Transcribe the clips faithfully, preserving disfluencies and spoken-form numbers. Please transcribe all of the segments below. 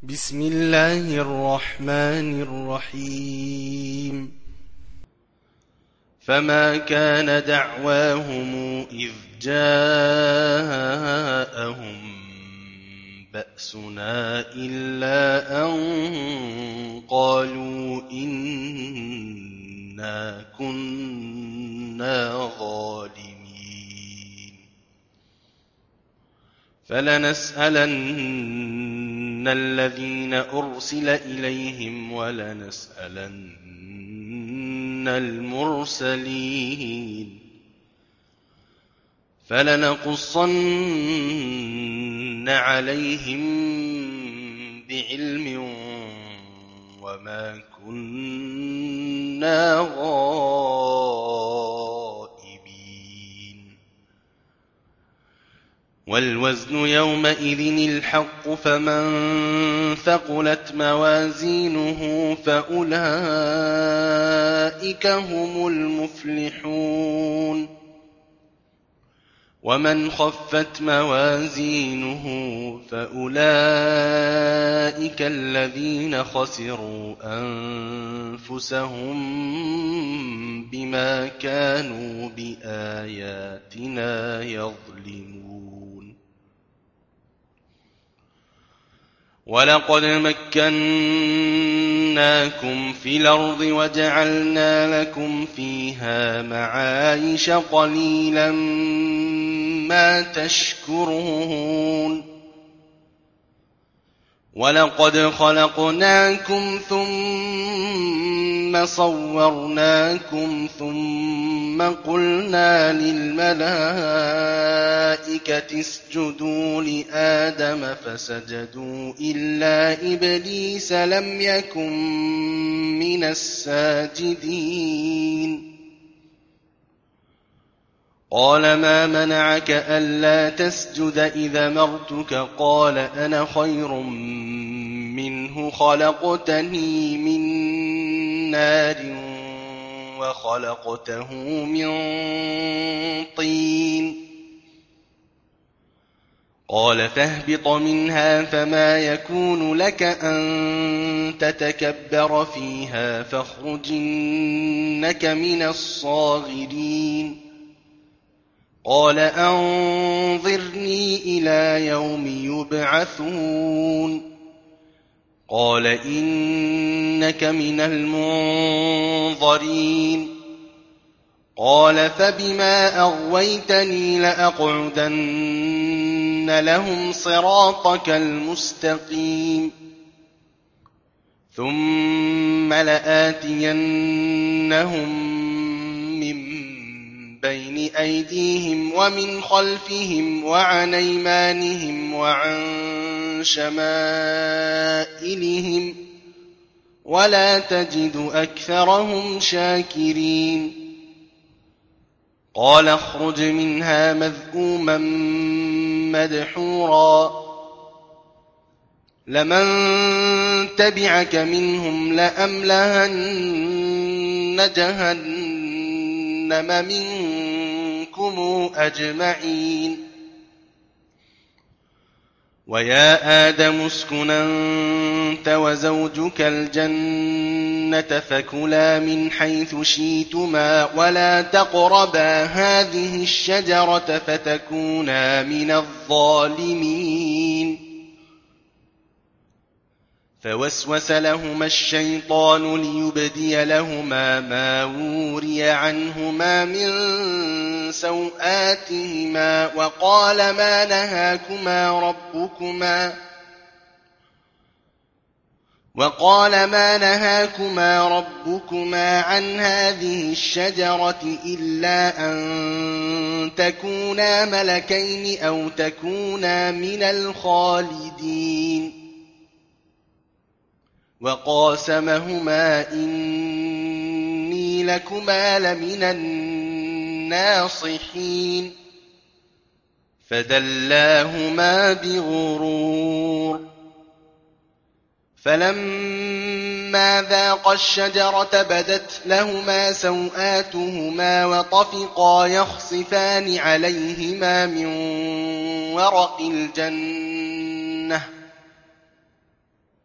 بسم الله الرحمن الرحيم فما كان دعواهم إذ جاءهم بأسنا إلا أن قالوا إنا كنا ظالمين فلنسألن الذين أرسل إليهم ولنسألن المرسلين فلنقصن عليهم بعلم وما كنا غائبين والوزن يومئذ الحق فمن ثقلت موازينه فأولئك هم المفلحون ومن خفت موازينه فأولئك الذين خسروا أنفسهم بما كانوا بآياتنا يظلمون ولقد مكناكم في الأرض وجعلنا لكم فيها معايش قليلا ما تشكرون ولقد خلقناكم ثم صورناكم ثم قلنا للملائكة اسجدوا لآدم فسجدوا إلا إبليس لم يكن من الساجدين قال ما منعك ألا تسجد إذا أمرتك قال أنا خير منه خلقتني من نار وخلقته من طين قال فاهبط منها فما يكون لك أن تتكبر فيها فاخرج إنك من الصاغرين قال أنظرني إلى يوم يبعثون قال إنك من المنظرين قال فبما أغويتني لأقعدن لهم صراطك المستقيم ثم لآتينهم بين أيديهم ومن خلفهم وعن أيمانهم وعن شمائلهم ولا تجد أكثرهم شاكرين قال اخرج منها مذءوما مدحورا لمن تبعك منهم لأملأن جهنم منكم أجمعين ويا آدم اسكن أنت وزوجك الجنة فكلا من حيث شئتما ولا تقربا هذه الشجرة فتكونا من الظالمين فوسوس لهما الشيطان ليبدي لهما ما وري عنهما من سوآتهما وقال ما نهاكما ربكما وقال ما نهاكما ربكما عن هذه الشجرة إلا أن تكونا ملكين أو تكونا من الخالدين وقاسمهما إني لكما لمن الناصحين فدلاهما بغرور فلما ذاقا الشجرة بدت لهما سوآتهما وطفقا يخصفان عليهما من ورق الجنة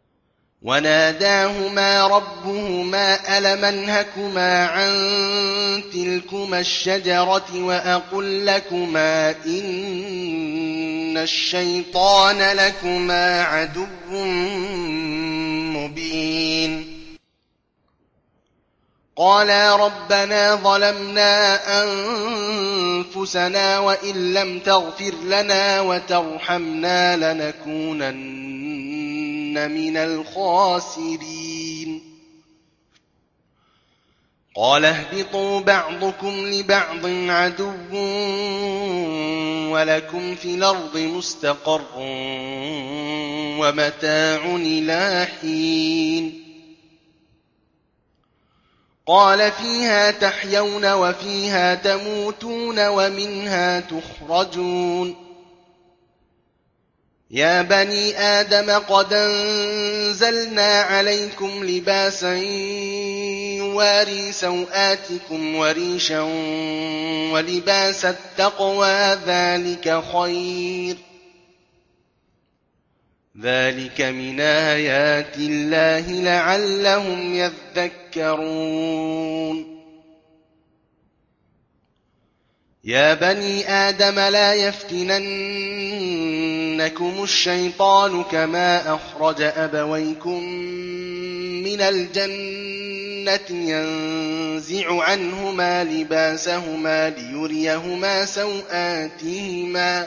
وناداهما ربهما ألم أنهكما عن تلكما الشجرة وأقل لكما إن الشيطان لكما عدو مبين قالا ربنا ظلمنا أنفسنا وإن لم تغفر لنا وترحمنا لنكونن من الخاسرين قال اهبطوا بعضكم لبعض عدو ولكم في الأرض مستقر ومتاع إلى حين قال فيها تحيون وفيها تموتون ومنها تخرجون يا بني آدم قد أنزلنا عليكم لباسا يواري سوآتكم وريشا ولباس التقوى ذلك خير ذلك من آيات الله لعلهم يذكرون يا بني آدم لا يفتننكم الشيطان كما أخرج أبويكم من الجنة ينزع عنهما لباسهما ليريهما سوآتهما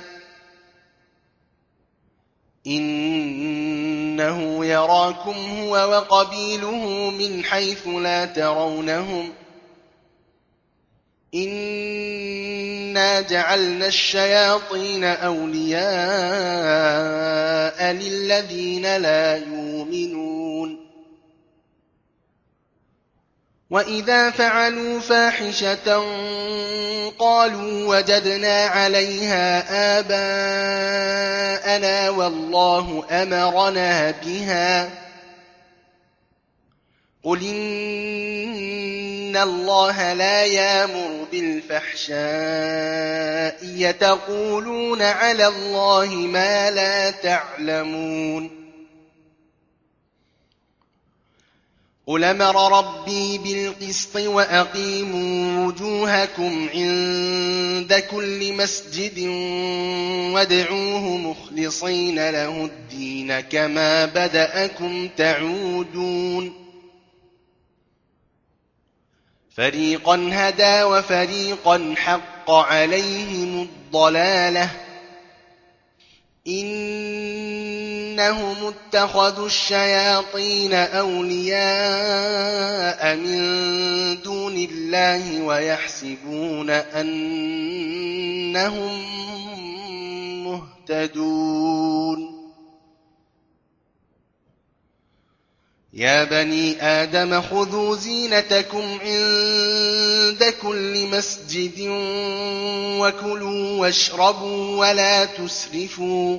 إنه يراكم هو وقبيله من حيث لا ترونهم إنا جعلنا الشياطين أولياء للذين لا يؤمنون وإذا فعلوا فاحشة قالوا وجدنا عليها آباءنا والله أمرنا بها قل إن الله لا يأمر بالفحشاء يتقولون على الله ما لا تعلمون قل أمر ربي بالقسط وأقيموا وجوهكم عند كل مسجد وادعوه مخلصين له الدين كما بدأكم تعودون فريقا هدى وفريقا حق عليهم الضلالة إنهم اتخذوا الشياطين أولياء من دون الله ويحسبون أنهم مهتدون يا بني آدم خذوا زينتكم عند كل مسجد وكلوا واشربوا ولا تسرفوا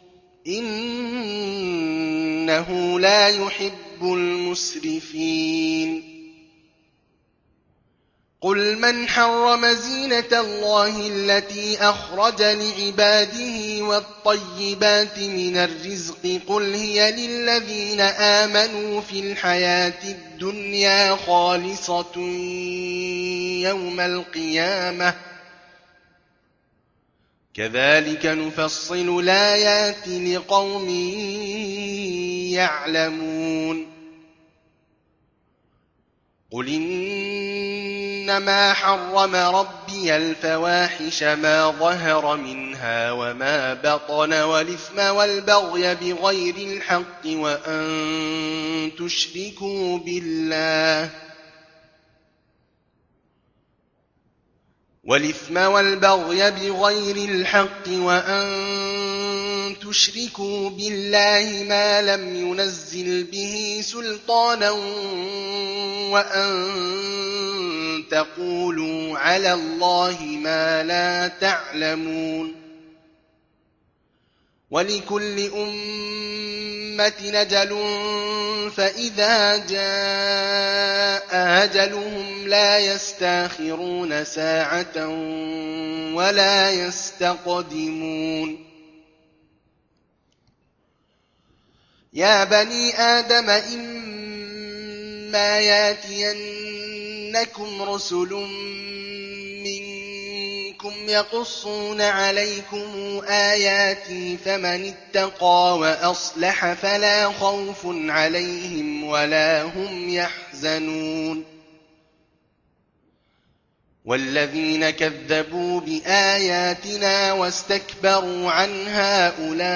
إنه لا يحب المسرفين قل من حرم زينة الله التي أخرج لعباده والطيبات من الرزق قل هي للذين آمنوا في الحياة الدنيا خالصة يوم القيامة كذلك نفصل الآيات لقوم يعلمون قل إنما حرم ربي الفواحش ما ظهر منها وما بطن والإثم والبغي بغير الحق وأن تشركوا بالله والإثم والبغي بغير الحق وأن تشركوا بالله ما لم ينزل به سلطانا وأن تقولوا على الله ما لا تعلمون ولكل أمة أجل فإذا جاء أجلهم لا يستأخرون ساعة ولا يستقدمون يا بني آدم إما ياتينكم رسل منكم يقصون عليكم آياتي فمن اتقى وأصلح فلا خوف عليهم ولا هم يحزنون والذين كذبوا بآياتنا واستكبروا عنها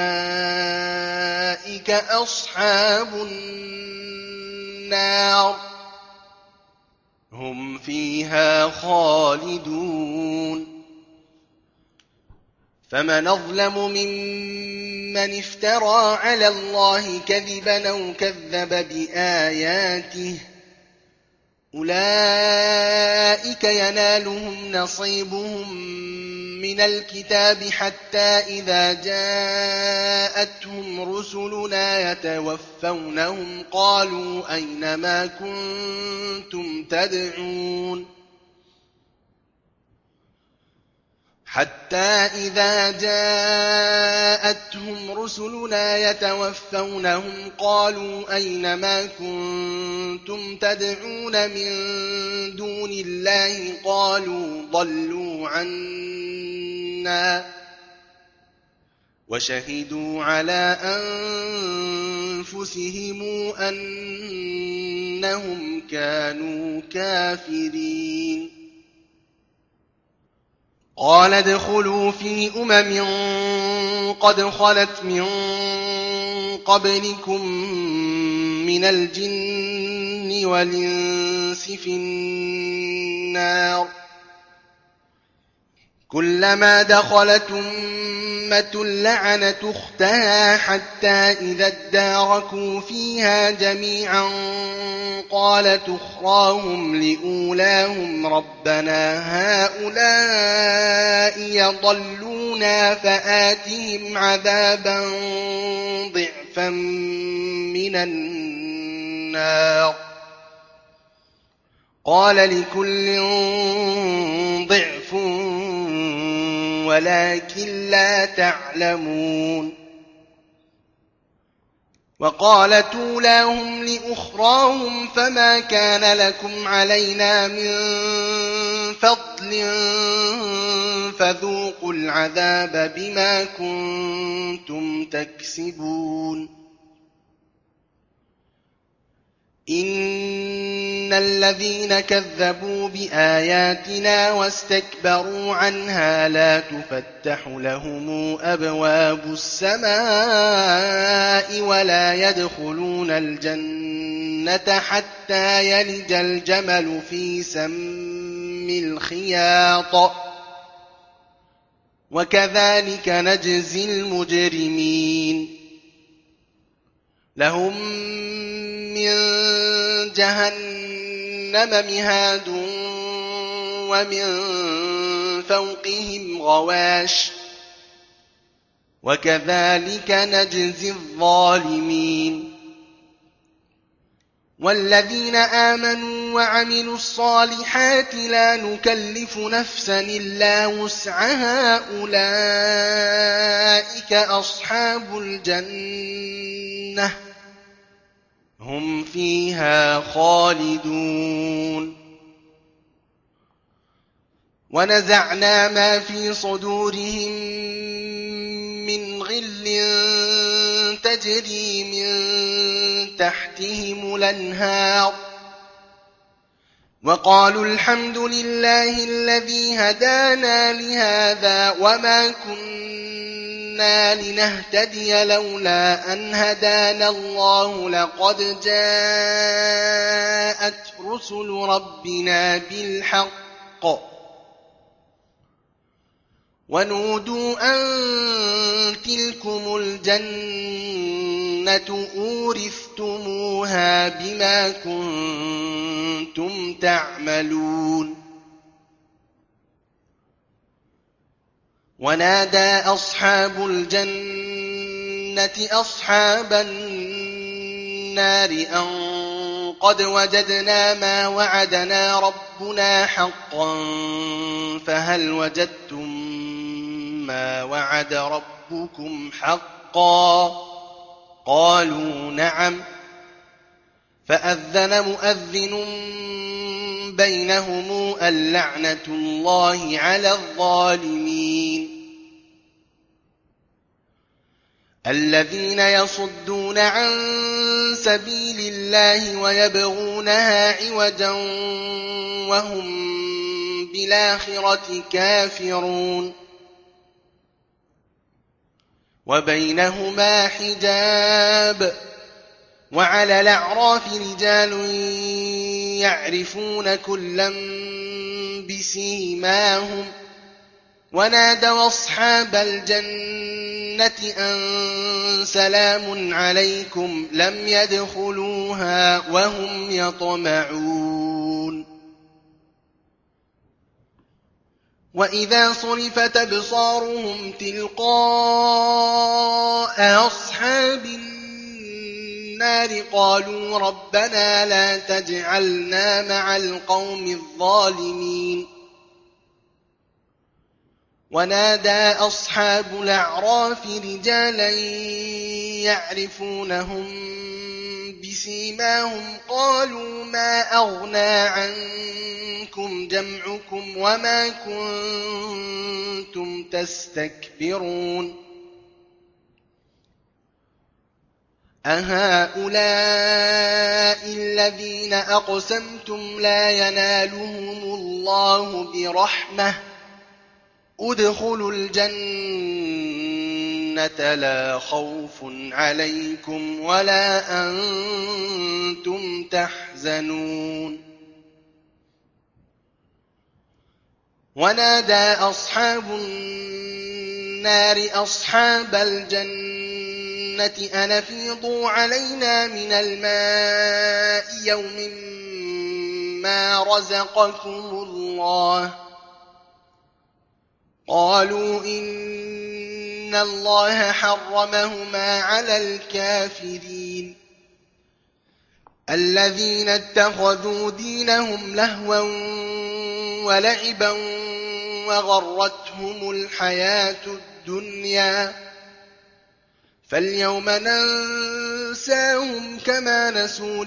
أولئك أصحاب النار هم فيها خالدون فمن أظلم ممن افترى على الله كذبا أو كذب بآياته أولئك ينالهم نصيبهم من الكتاب حتى إذا جاءتهم رسلنا يتوفونهم قالوا أين ما كنتم تدعون حتى إذا جاءتهم رسلنا يتوفونهم قالوا أين ما كنتم تدعون من دون الله قالوا ضلوا عنا وشهدوا على أنفسهم أنهم كانوا كافرين قال ادخلوا في أمم قد خلت من قبلكم من الجن والإنس في النار كلما دخلت أمة لعنت أختها حتى إذا اداركوا فيها جميعا قالت أخراهم لأولاهم ربنا هؤلاء يضلونا فآتهم عذابا ضعفا من النار قال لكل ضعف ولكن لا تعلمون وقالت أولاهم لأخراهم فما كان لكم علينا من فضل فذوقوا العذاب بما كنتم تكسبون إن الذين كذبوا بآياتنا واستكبروا عنها لا تفتح لهم أبواب السماء ولا يدخلون الجنة حتى يلج الجمل في سم الخياط وكذلك نجزي المجرمين لهم من جهنم مهاد ومن فوقهم غواش وكذلك نجزي الظالمين والذين آمنوا وعملوا الصالحات لا نكلف نفسا إلا وسعها أولئك أصحاب الجنة هم فيها خالدون ونزعنا ما في صدورهم من غل تجري من تحتهم الأنهار وقالوا الحمد لله الذي هدانا لهذا وما كنا لنهتدي لولا أن هدانا الله لقد جاءت رسل ربنا بالحق ونودوا أن تلكم الجنة أورثتموها بما كنتم تعملون ونادى أصحاب الجنة أصحاب النار أن قد وجدنا ما وعدنا ربنا حقا فهل وجدتم ما وعد ربكم حقا قالوا نعم. فأذن مؤذن بينهم اللعنة الله على الظالمين. الذين يصدون عن سبيل الله ويبغونها عوجا وهم بالآخرة كافرون. وبينهما حجاب. وعلى الأعراف رجال يعرفون كلا بسيماهم ونادوا أصحاب الجنة أن سلام عليكم لم يدخلوها وهم يطمعون. وإذا صرفت أبصارهم تلقاء أصحاب النار قالوا ربنا لا تجعلنا مع القوم الظالمين. ونادى أصحاب الأعراف رجالا يعرفونهم بسيماهم قالوا ما أغنى عنكم جمعكم وما كنتم تستكبرون أهؤلاء الذين أقسمتم لا ينالهم الله برحمة ادخلوا الجنة لا خوف عليكم ولا أنتم تحزنون. ونادى أصحاب النار أصحاب الجنة أن أفيضوا علينا من الماء يوم ما رزقكم الله قالوا إن الله حرمهما على الكافرين الذين اتخذوا دينهم لهوا ولعبا وغرتهم الحياة الدنيا فاليوم ننساهم كما نسوا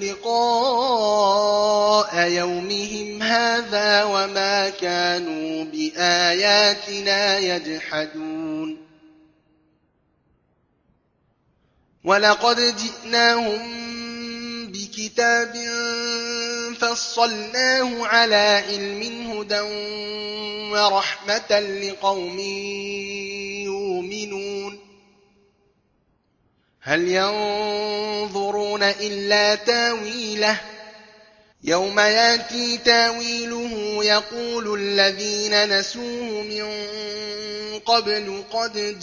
لقاء يومهم هذا وما كانوا بآياتنا يجحدون. ولقد جئناهم بكتاب فصلناه على علم هدى ورحمة لقوم يؤمنون هل ينظرون إلا تاويله يوم يأتي تاويله يقول الذين نسوه من قبل قد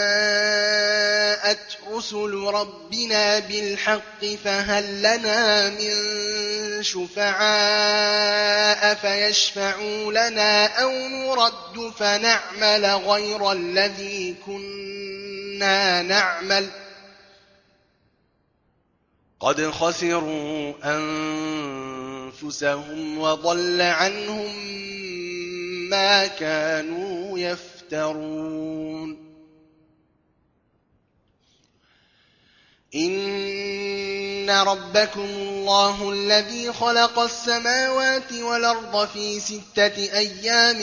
جاءت رسل ربنا بالحق فهل لنا من شفعاء فيشفعوا لنا أو نرد فنعمل غير الذي كنا نعمل قد خسروا أنفسهم وضل عنهم ما كانوا يفترون. إن ربكم الله الذي خلق السماوات والأرض في ستة أيام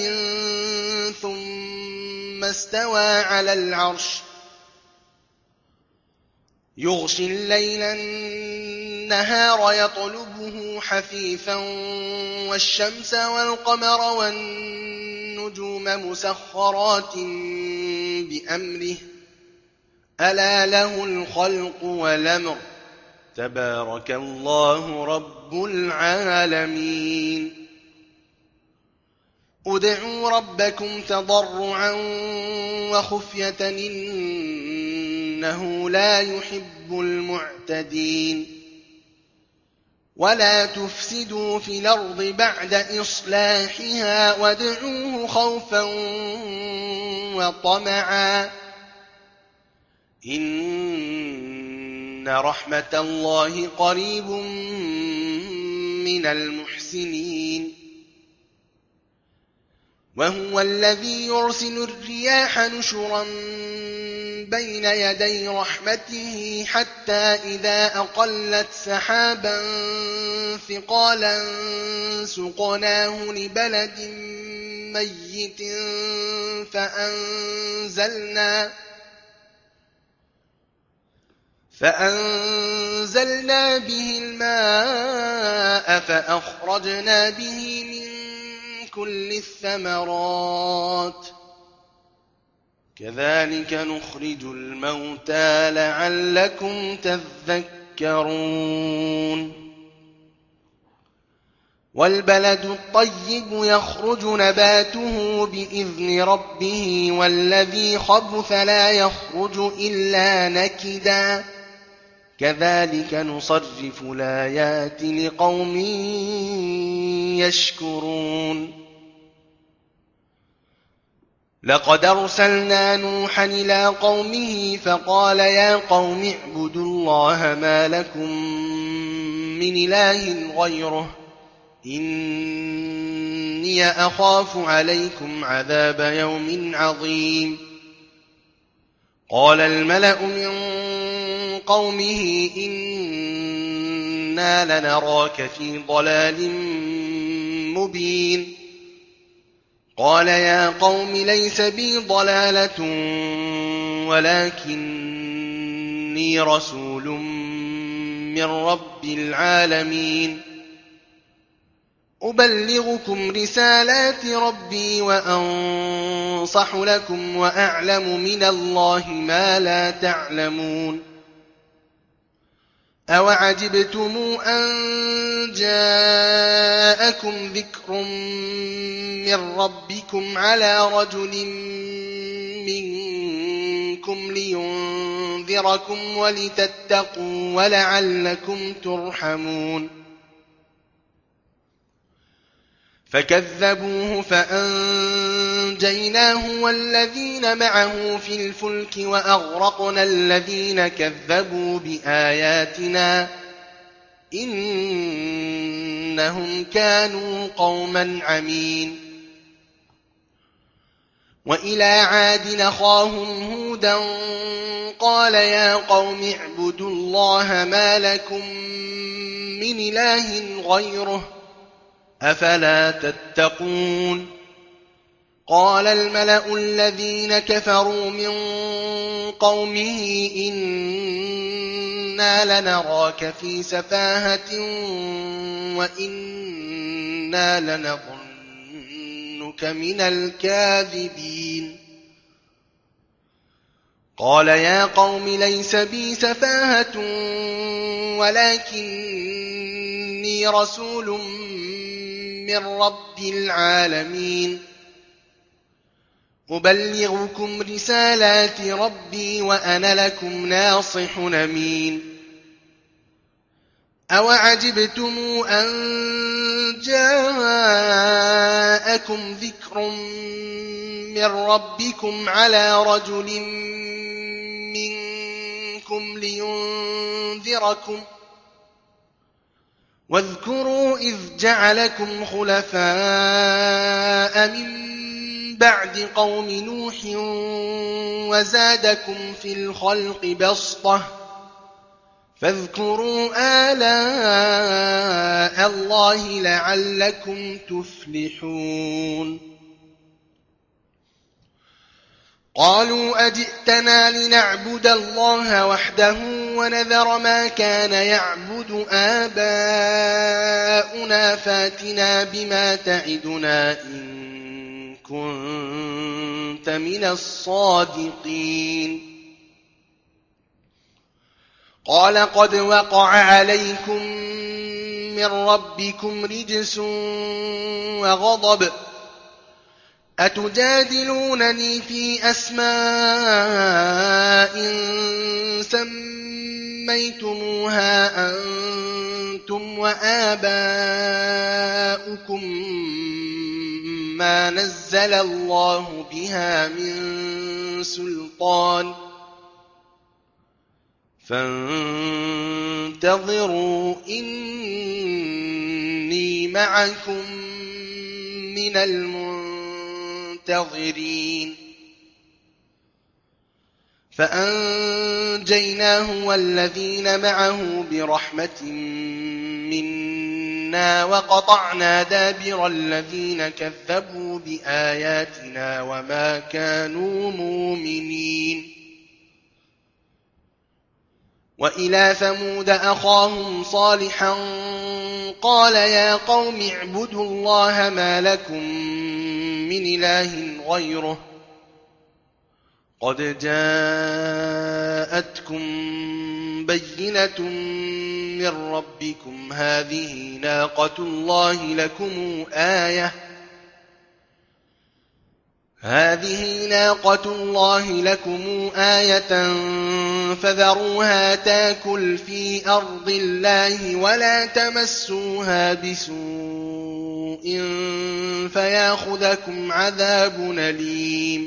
ثم استوى على العرش يغشي الليل النهار يطلبه حثيثا والشمس والقمر والنجوم مسخرات بأمره ألا له الخلق والأمر تبارك الله رب العالمين. ادعوا ربكم تضرعا وخفية إنه لا يحب المعتدين. ولا تفسدوا في الأرض بعد إصلاحها وادعوه خوفا وطمعا إن رحمة الله قريب من المحسنين. وهو الذي يرسل الرياح نشرا بين يدي رحمته حتى إذا أقلت سحابا ثقالا سقناه لبلد ميت فأنزلنا فأنزلنا به الماء فأخرجنا به من كل الثمرات كذلك نخرج الموتى لعلكم تذكرون والبلد الطيب يخرج نباته بإذن ربه والذي خبث لا يخرج إلا نكدا كذلك نصرف الآيات لقوم يشكرون لقد أرسلنا نوحا إلى قومه فقال يا قوم اعبدوا الله ما لكم من إله غيره إني أخاف عليكم عذاب يوم عظيم قال الملأ من قومه إنا لنراك في ضلال مبين قال يا قوم ليس بي ضلالة ولكني رسول من رب العالمين أبلغكم رسالات ربي وأنصح لكم وأعلم من الله ما لا تعلمون أوعجبتم أن جاءكم ذكر من ربكم على رجل منكم لينذركم ولتتقوا ولعلكم ترحمون فكذبوه فأنجيناه والذين معه في الفلك وأغرقنا الذين كذبوا بآياتنا إنهم كانوا قوما عمين وإلى عاد أخاهم هودا قال يا قوم اعبدوا الله ما لكم من إله غيره أفلا تتقون قال الملأ الذين كفروا من قومه إنا لنراك في سفاهة وإنا لنظنك من الكاذبين قال يا قوم ليس بي سفاهة ولكني رسول من رب العالمين أبلغكم رسالات ربي وأنا لكم ناصح أمين أوعجبتم أن جاءكم ذكر من ربكم على رجل منكم لينذركم واذكروا إذ جعلكم خلفاء من بعد قوم نوح وزادكم في الخلق بسطة فاذكروا آلاء الله لعلكم تفلحون قالوا أجئتنا لنعبد الله وحده ونذر ما كان يعبد آباؤنا فاتنا بما تعدنا إن كنت من الصادقين قال قد وقع عليكم من ربكم رجس وغضب أتجادلونني في أسماء سميتموها أنتم وآباؤكم ما نزل الله بها من سلطان فانتظروا إني معكم من المنتظرين فأنجيناه والذين معه برحمة منا وقطعنا دابر الذين كذبوا بآياتنا وما كانوا مؤمنين. وإلى ثمود أخاهم صالحا قال يا قوم اعبدوا الله ما لكم من إله غيره قد جاءتكم بينة من ربكم هذه ناقة الله لكم آية هذه ناقة الله لكم آية فذروها تاكل في أرض الله ولا تمسوها بسوء فياخذكم عذاب أليم.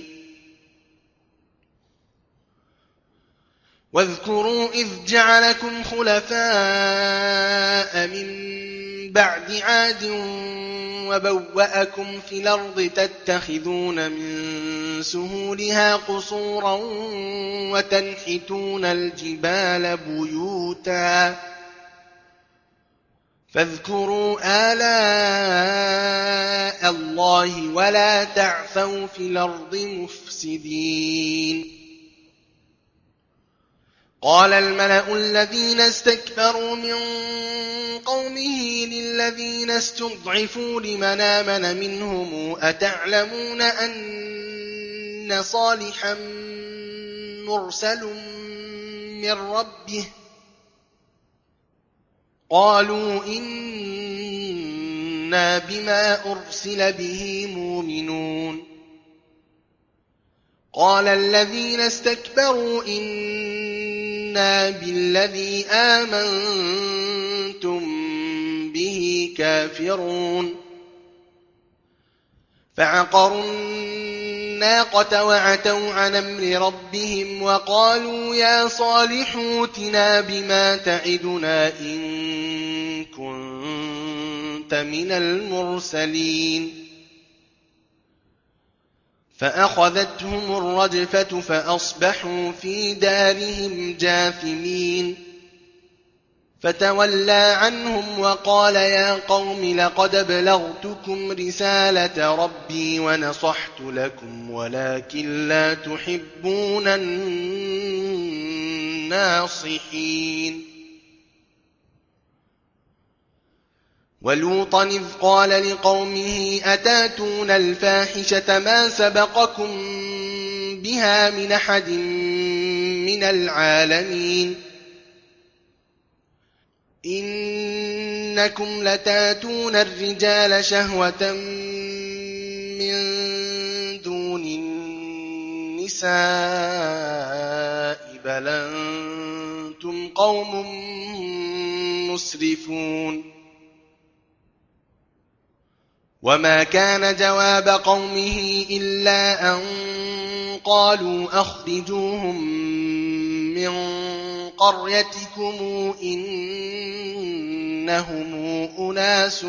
واذكروا إذ جعلكم خلفاء من بعد عاد وبوأكم في الأرض تتخذون من سهولها قصورا وتنحتون الجبال بيوتا فاذكروا آلاء الله ولا تعثوا في الأرض مفسدين. قال الملأ الذين استكبروا من قومه للذين استضعفوا لمن آمن منهم أتعلمون أن صالحا مرسل من ربه قالوا إنا بما أرسل به مؤمنون. قال الذين استكبروا إنا بالذي آمنتم به كافرون. فعقروا الناقة وعتوا عن أمر ربهم وقالوا يا صالح ائتنا بما تعدنا إن كنت من المرسلين. فأخذتهم الرجفة فأصبحوا في دارهم جاثمين. فتولى عنهم وقال يا قوم لقد أبلغتكم رسالة ربي ونصحت لكم ولكن لا تحبون الناصحين. ولوطا إذ قال لقومه أتاتون الفاحشة ما سبقكم بها من أحد من العالمين إنكم لتاتون الرجال شهوة من دون النساء بل أنتم قوم مسرفون. وما كان جواب قومه إلا أن قالوا أخرجوهم من قريتكم إنهم أناس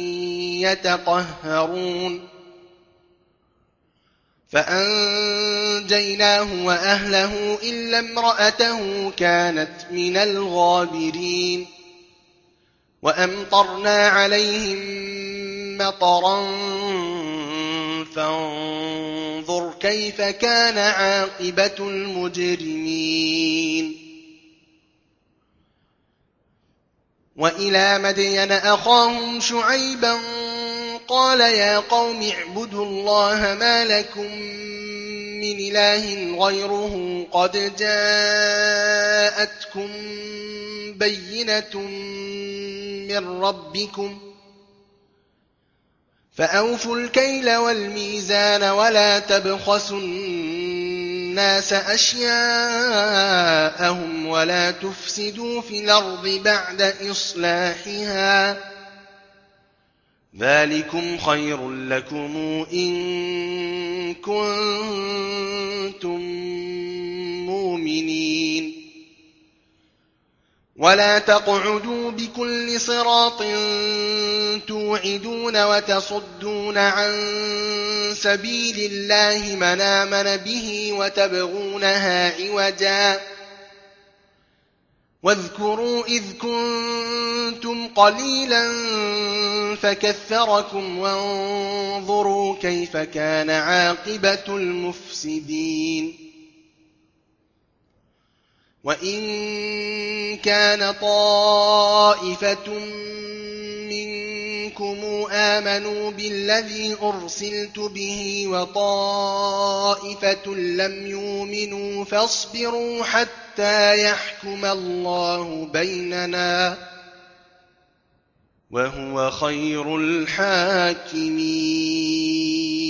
يتطهرون. فأنجيناه وأهله إلا امرأته كانت من الغابرين. وأمطرنا عليهم مطرا فانظر كيف كان عاقبة المجرمين. وإلى مدين أخاهم شعيبا قال يا قوم اعبدوا الله ما لكم من إله غيره قد جاءتكم بينة من ربكم فأوفوا الكيل والميزان ولا تبخسوا الناس أشياءهم ولا تفسدوا في الأرض بعد إصلاحها ذلكم خير لكم إن كنتم مؤمنين. ولا تقعدوا بكل صراط توعدون وتصدون عن سبيل الله من آمن به وتبغونها عوجا واذكروا إذ كنتم قليلا فكثركم وانظروا كيف كان عاقبة المفسدين وإن كان طائفة منكم آمنوا بالذي أرسلت به وطائفة لم يؤمنوا فاصبروا حتى يحكم الله بيننا وهو خير الحاكمين